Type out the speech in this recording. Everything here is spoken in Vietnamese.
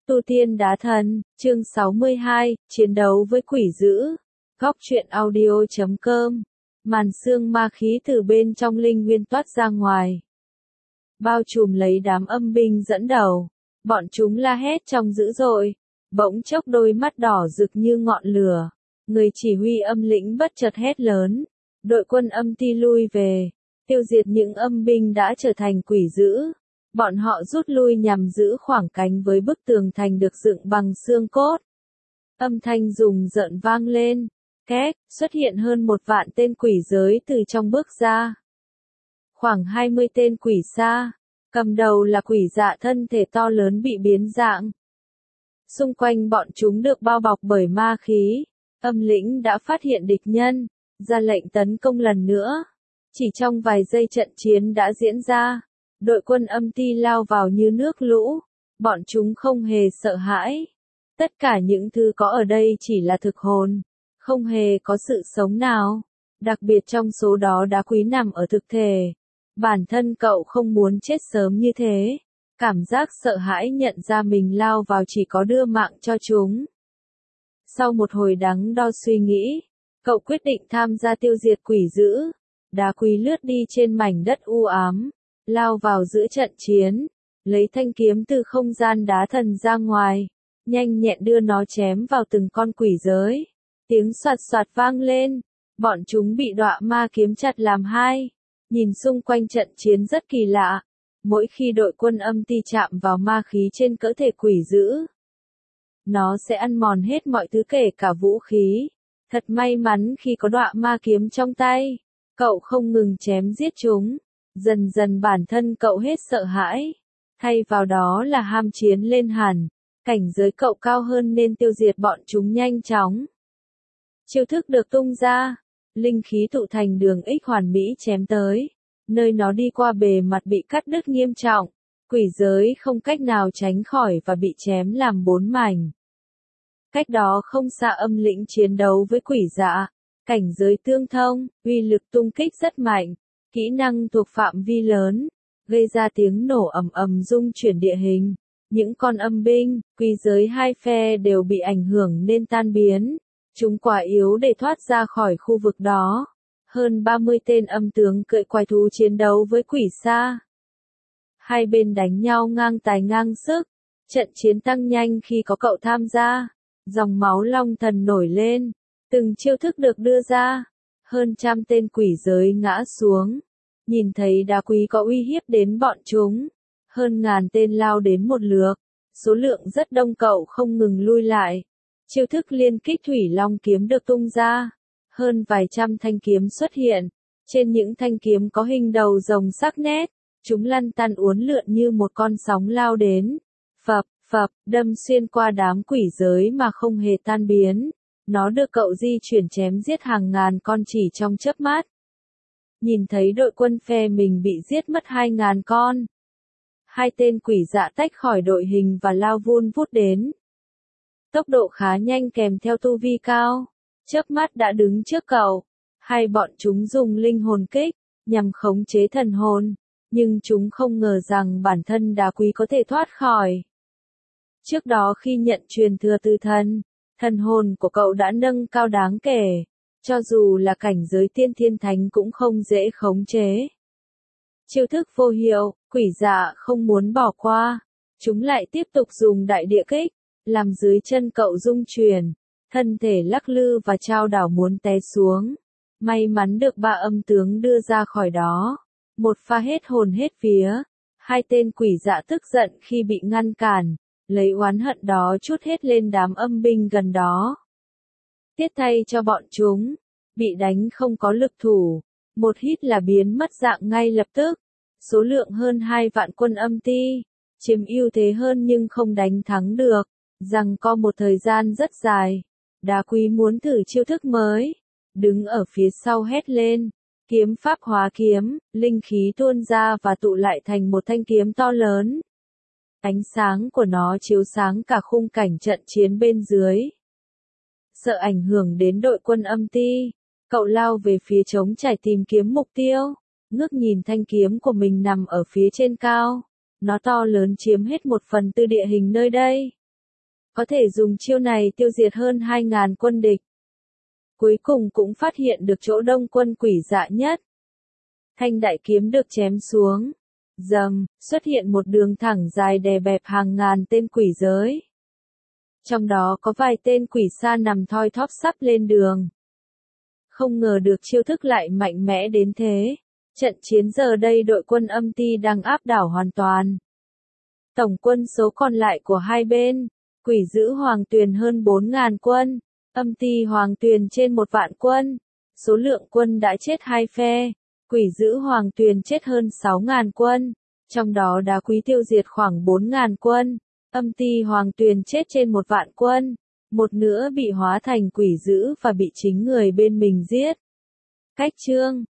Tu tiên đá thần, chương 62, chiến đấu với quỷ dữ. Góc truyện audio.com. Màn sương ma khí từ bên trong linh nguyên toát ra ngoài, bao trùm lấy đám âm binh dẫn đầu. Bọn chúng la hét trong dữ dội, bỗng chốc đôi mắt đỏ rực như ngọn lửa. Người chỉ huy âm lĩnh bất chợt hét lớn, đội quân âm ti lui về, tiêu diệt những âm binh đã trở thành quỷ dữ. Bọn họ rút lui nhằm giữ khoảng cánh với bức tường thành được dựng bằng xương cốt. Âm thanh rùng rợn vang lên, két, xuất hiện hơn 1 vạn tên quỷ giới từ trong bước ra. Khoảng 20 tên quỷ xa, cầm đầu là quỷ dạ thân thể to lớn bị biến dạng. Xung quanh bọn chúng được bao bọc bởi ma khí, âm lĩnh đã phát hiện địch nhân, ra lệnh tấn công lần nữa. Chỉ trong vài giây trận chiến đã diễn ra. Đội quân âm ti lao vào như nước lũ, bọn chúng không hề sợ hãi. Tất cả những thứ có ở đây chỉ là thực hồn, không hề có sự sống nào. Đặc biệt trong số đó đá quý nằm ở thực thể. Bản thân cậu không muốn chết sớm như thế. Cảm giác sợ hãi nhận ra mình lao vào chỉ có đưa mạng cho chúng. Sau một hồi đắn đo suy nghĩ, cậu quyết định tham gia tiêu diệt quỷ dữ. Đá quý lướt đi trên mảnh đất u ám, lao vào giữa trận chiến, lấy thanh kiếm từ không gian đá thần ra ngoài, nhanh nhẹn đưa nó chém vào từng con quỷ giới. Tiếng soạt soạt vang lên, bọn chúng bị đọa ma kiếm chặt làm hai. Nhìn xung quanh trận chiến rất kỳ lạ, mỗi khi đội quân âm ti chạm vào ma khí trên cơ thể quỷ dữ, nó sẽ ăn mòn hết mọi thứ kể cả vũ khí. Thật may mắn khi có đọa ma kiếm trong tay, cậu không ngừng chém giết chúng. Dần dần bản thân cậu hết sợ hãi, thay vào đó là ham chiến lên hẳn. Cảnh giới cậu cao hơn nên tiêu diệt bọn chúng nhanh chóng. Chiêu thức được tung ra, linh khí tụ thành đường X hoàn mỹ chém tới. Nơi nó đi qua bề mặt bị cắt đứt nghiêm trọng, quỷ giới không cách nào tránh khỏi và bị chém làm 4 mảnh. Cách đó không xa âm lĩnh chiến đấu với quỷ dạ, cảnh giới tương thông, uy lực tung kích rất mạnh. Kỹ năng thuộc phạm vi lớn, gây ra tiếng nổ ầm ầm rung chuyển địa hình. Những con âm binh, quỷ giới hai phe đều bị ảnh hưởng nên tan biến. Chúng quá yếu để thoát ra khỏi khu vực đó. Hơn 30 tên âm tướng cưỡi quái thú chiến đấu với quỷ xa. Hai bên đánh nhau ngang tài ngang sức. Trận chiến tăng nhanh khi có cậu tham gia. Dòng máu long thần nổi lên. Từng chiêu thức được đưa ra. Hơn 100 tên quỷ giới ngã xuống. Nhìn thấy đá quý có uy hiếp đến bọn chúng. Hơn 1000 tên lao đến một lượt. Số lượng rất đông, cậu không ngừng lui lại. Chiêu thức liên kích thủy long kiếm được tung ra. Hơn vài trăm thanh kiếm xuất hiện. Trên những thanh kiếm có hình đầu rồng sắc nét. Chúng lăn tăn uốn lượn như một con sóng lao đến. Phập, phập, đâm xuyên qua đám quỷ giới mà không hề tan biến. Nó được cậu di chuyển chém giết hàng ngàn con chỉ trong chớp mắt. Nhìn thấy đội quân phe mình bị giết mất 2000 con. Hai tên quỷ dạ tách khỏi đội hình và lao vun vút đến. Tốc độ khá nhanh kèm theo tu vi cao. Chớp mắt đã đứng trước cậu. Hai bọn chúng dùng linh hồn kích, nhằm khống chế thần hồn. Nhưng chúng không ngờ rằng bản thân đá quý có thể thoát khỏi. Trước đó khi nhận truyền thừa từ thần hồn của cậu đã nâng cao đáng kể. Cho dù là cảnh giới tiên thiên thánh cũng không dễ khống chế. Chiêu thức vô hiệu, quỷ dạ không muốn bỏ qua. Chúng lại tiếp tục dùng đại địa kích, làm dưới chân cậu rung chuyển. Thân thể lắc lư và chao đảo muốn té xuống. May mắn được 3 âm tướng đưa ra khỏi đó. Một pha hết hồn hết vía. Hai tên quỷ dạ tức giận khi bị ngăn cản. Lấy oán hận đó trút hết lên đám âm binh gần đó. Tiếc thay cho bọn chúng, bị đánh không có lực thủ, một hít là biến mất dạng ngay lập tức. Số lượng hơn 2 vạn quân âm ti, chiếm ưu thế hơn nhưng không đánh thắng được, giằng co một thời gian rất dài. Đá quý muốn thử chiêu thức mới, đứng ở phía sau hét lên, kiếm pháp hóa kiếm, linh khí tuôn ra và tụ lại thành một thanh kiếm to lớn. Ánh sáng của nó chiếu sáng cả khung cảnh trận chiến bên dưới. Sợ ảnh hưởng đến đội quân âm ti, cậu lao về phía trống trải tìm kiếm mục tiêu. Ngước nhìn thanh kiếm của mình nằm ở phía trên cao. Nó to lớn chiếm hết 1/4 địa hình nơi đây. có thể dùng chiêu này tiêu diệt hơn 2.000 quân địch. Cuối cùng cũng phát hiện được chỗ đông quân quỷ dạ nhất. Thanh đại kiếm được chém xuống. Rầm, xuất hiện một đường thẳng dài đè bẹp hàng ngàn tên quỷ giới. Trong đó có vài tên quỷ xa nằm thoi thóp sắp lên đường. Không ngờ được chiêu thức lại mạnh mẽ đến thế. Trận chiến giờ đây đội quân Âm Ti đang áp đảo hoàn toàn. Tổng quân số còn lại của hai bên, quỷ dữ Hoàng Tuyền hơn 4.000 quân, Âm Ti Hoàng Tuyền trên 1 vạn quân. Số lượng quân đã chết hai phe, quỷ dữ Hoàng Tuyền chết hơn 6.000 quân, trong đó đá quý tiêu diệt khoảng 4.000 quân, Âm Ti Hoàng Tuyền chết trên 1 vạn quân, một nữa bị hóa thành quỷ dữ và bị chính người bên mình giết. Cách chương